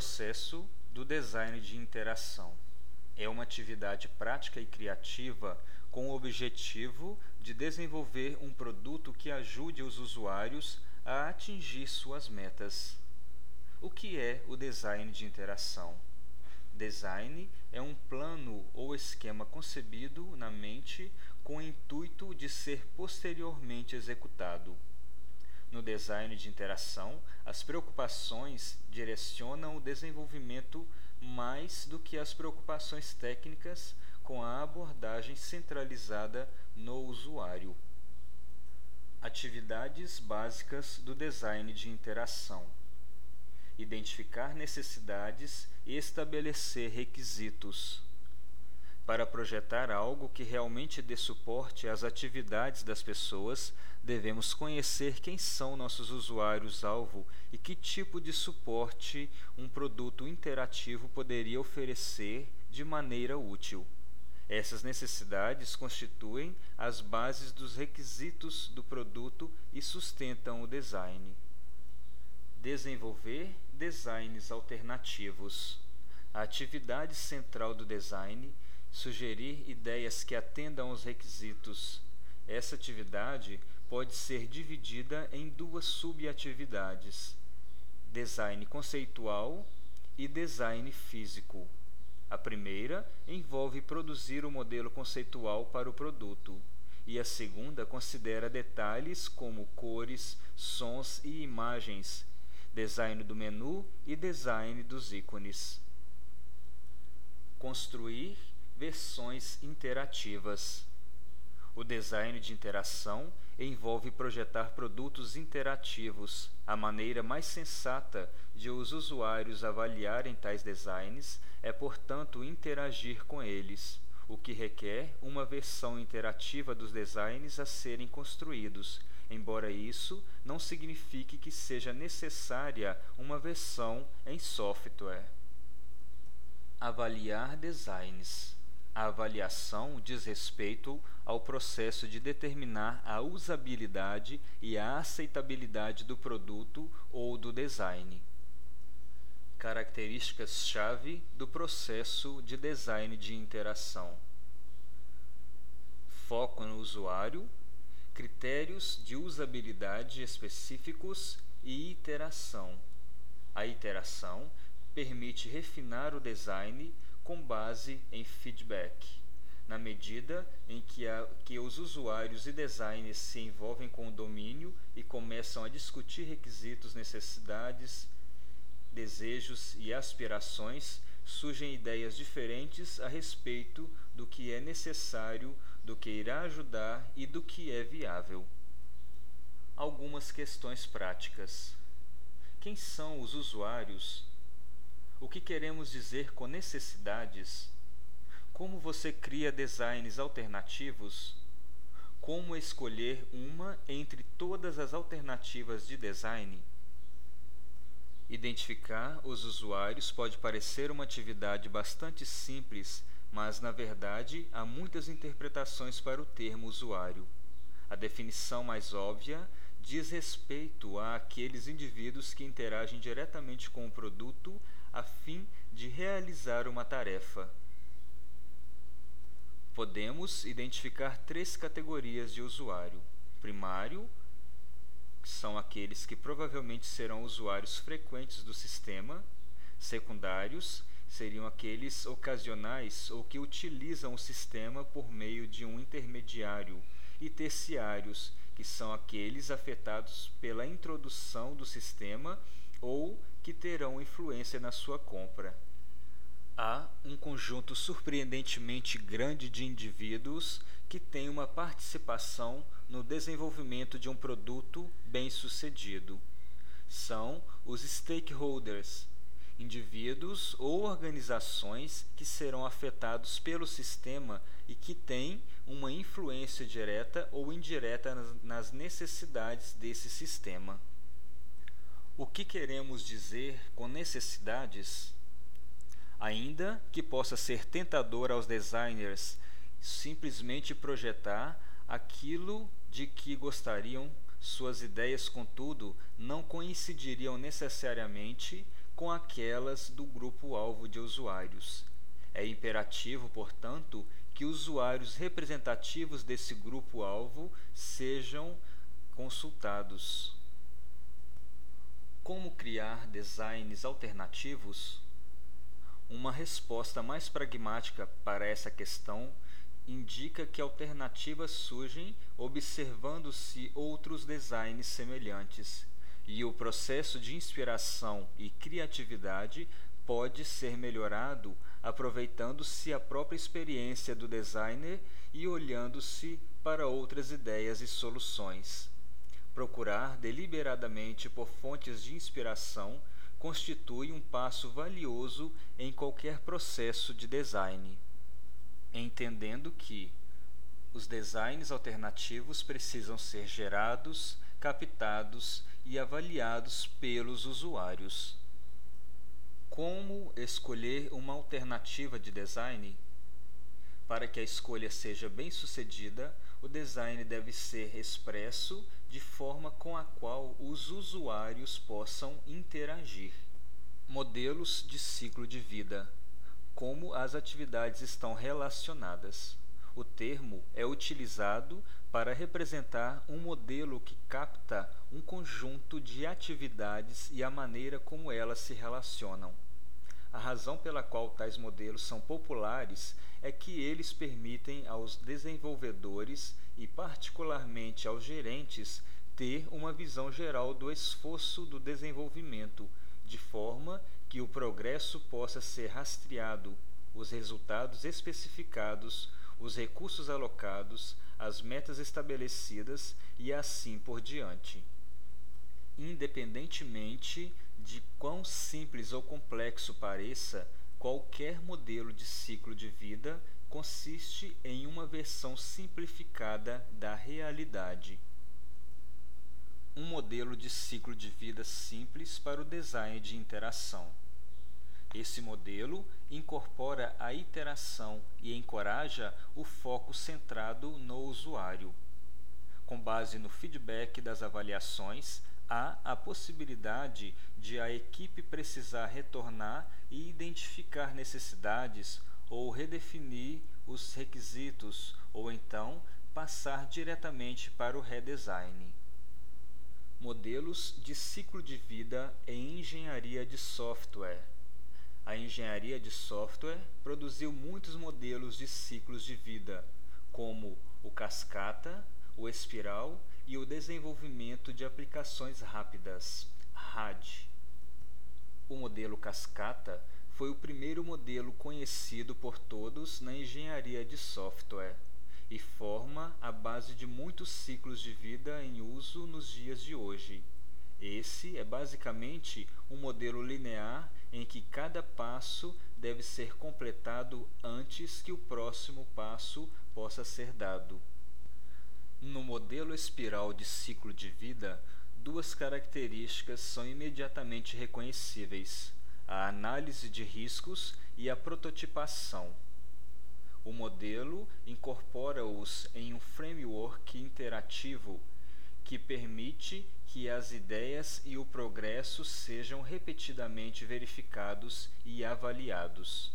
processo do design de interação. É uma atividade prática e criativa com o objetivo de desenvolver um produto que ajude os usuários a atingir suas metas. O que é o design de interação? Design é um plano ou esquema concebido na mente com o intuito de ser posteriormente executado. No design de interação, as preocupações direcionam o desenvolvimento mais do que as preocupações técnicas, com a abordagem centralizada no usuário. Atividades básicas do design de interação: identificar necessidades e estabelecer requisitos. Para projetar algo que realmente dê suporte às atividades das pessoas, devemos conhecer quem são nossos usuários-alvo e que tipo de suporte um produto interativo poderia oferecer de maneira útil. Essas necessidades constituem as bases dos requisitos do produto e sustentam o design. Desenvolver designs alternativos. A atividade central do design sugerir ideias que atendam aos requisitos. Essa atividade pode ser dividida em duas subatividades: design conceitual e design físico. A primeira envolve produzir o modelo conceitual para o produto, e a segunda considera detalhes como cores, sons e imagens, design do menu e design dos ícones. Construir versões interativas. O design de interação envolve projetar produtos interativos. A maneira mais sensata de os usuários avaliarem tais designs é, portanto, interagir com eles, o que requer uma versão interativa dos designs a serem construídos, embora isso não signifique que seja necessária uma versão em software. Avaliar designs. A avaliação diz respeito ao processo de determinar a usabilidade e a aceitabilidade do produto ou do design. Características-chave do processo de design de interação: foco no usuário, critérios de usabilidade específicos e iteração. A iteração permite refinar o design com base em feedback. Na medida em que os usuários e designers se envolvem com o domínio e começam a discutir requisitos, necessidades, desejos e aspirações, surgem ideias diferentes a respeito do que é necessário, do que irá ajudar e do que é viável. Algumas questões práticas. Quem são os usuários? O que queremos dizer com necessidades? Como você cria designs alternativos? Como escolher uma entre todas as alternativas de design? Identificar os usuários pode parecer uma atividade bastante simples, mas, na verdade, há muitas interpretações para o termo usuário. A definição mais óbvia diz respeito àqueles indivíduos que interagem diretamente com o produto a fim de realizar uma tarefa. Podemos identificar três categorias de usuário: primário, que são aqueles que provavelmente serão usuários frequentes do sistema; secundários seriam aqueles ocasionais ou que utilizam o sistema por meio de um intermediário; e terciários, que são aqueles afetados pela introdução do sistema ou que terão influência na sua compra. Há um conjunto surpreendentemente grande de indivíduos que têm uma participação no desenvolvimento de um produto bem-sucedido. São os stakeholders, indivíduos ou organizações que serão afetados pelo sistema e que têm uma influência direta ou indireta nas necessidades desse sistema. O que queremos dizer com necessidades? Ainda que possa ser tentador aos designers simplesmente projetar aquilo de que gostariam, suas ideias, contudo, não coincidiriam necessariamente com aquelas do grupo-alvo de usuários. É imperativo, portanto, que usuários representativos desse grupo-alvo sejam consultados. Como criar designs alternativos? Uma resposta mais pragmática para essa questão indica que alternativas surgem observando-se outros designs semelhantes, e o processo de inspiração e criatividade pode ser melhorado aproveitando-se a própria experiência do designer e olhando-se para outras ideias e soluções. Procurar deliberadamente por fontes de inspiração constitui um passo valioso em qualquer processo de design. Entendendo que os designs alternativos precisam ser gerados, captados e avaliados pelos usuários. Como escolher uma alternativa de design? Para que a escolha seja bem-sucedida, o design deve ser expresso de forma com a qual os usuários possam interagir. Modelos de ciclo de vida. Como as atividades estão relacionadas. O termo é utilizado para representar um modelo que capta um conjunto de atividades e a maneira como elas se relacionam. A razão pela qual tais modelos são populares é que eles permitem aos desenvolvedores e particularmente aos gerentes ter uma visão geral do esforço do desenvolvimento, de forma que o progresso possa ser rastreado, os resultados especificados, os recursos alocados, as metas estabelecidas e assim por diante. Independentemente de quão simples ou complexo pareça, qualquer modelo de ciclo de vida consiste em uma versão simplificada da realidade. Um modelo de ciclo de vida simples para o design de interação. Esse modelo incorpora a iteração e encoraja o foco centrado no usuário. Com base no feedback das avaliações, há a possibilidade de a equipe precisar retornar e identificar necessidades ou redefinir os requisitos, ou então passar diretamente para o redesign. Modelos de ciclo de vida em engenharia de software. A engenharia de software produziu muitos modelos de ciclos de vida, como o cascata, o espiral e o desenvolvimento de aplicações rápidas, RAD. O modelo cascata foi o primeiro modelo conhecido por todos na engenharia de software e forma a base de muitos ciclos de vida em uso nos dias de hoje. Esse é basicamente um modelo linear em que cada passo deve ser completado antes que o próximo passo possa ser dado. No modelo espiral de ciclo de vida, duas características são imediatamente reconhecíveis: a análise de riscos e a prototipação. O modelo incorpora-os em um framework interativo que permite que as ideias e o progresso sejam repetidamente verificados e avaliados.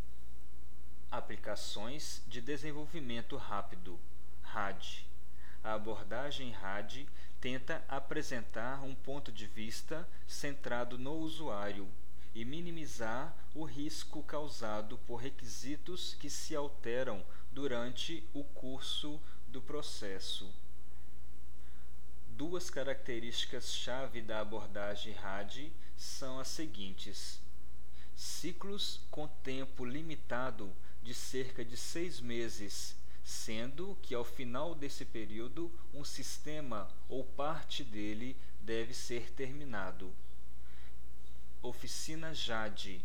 Aplicações de desenvolvimento rápido, RAD. A abordagem RAD tenta apresentar um ponto de vista centrado no usuário e minimizar o risco causado por requisitos que se alteram durante o curso do processo. Duas características-chave da abordagem RAD são as seguintes: ciclos com tempo limitado de cerca de 6 meses, sendo que ao final desse período um sistema ou parte dele deve ser terminado. Oficinas JAD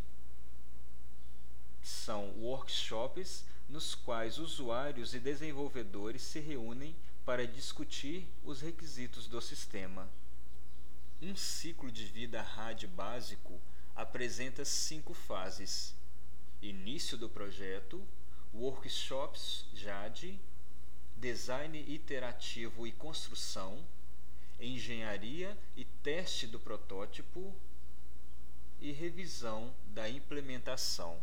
são workshops nos quais usuários e desenvolvedores se reúnem para discutir os requisitos do sistema. Um ciclo de vida RAD básico apresenta 5 fases: início do projeto, workshops JAD, design iterativo e construção, engenharia e teste do protótipo e revisão da implementação.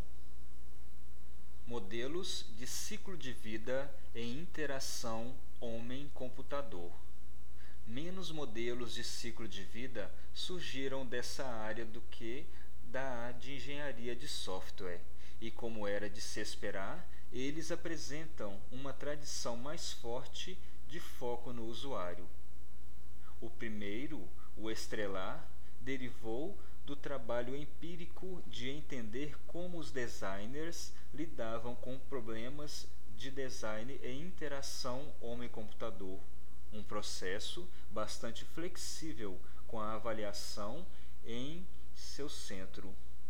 Modelos de ciclo de vida em interação homem-computador. Menos modelos de ciclo de vida surgiram dessa área do que da de engenharia de software, e como era de se esperar, eles apresentam uma tradição mais forte de foco no usuário. O primeiro, o estrelar, derivou do trabalho empírico de entender como os designers lidavam com problemas de design e interação homem-computador, um processo bastante flexível com a avaliação em seu centro.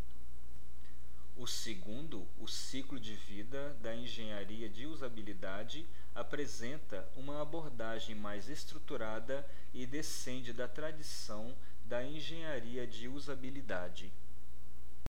O segundo, o ciclo de vida da engenharia de usabilidade, apresenta uma abordagem mais estruturada e descende da tradição da engenharia de usabilidade.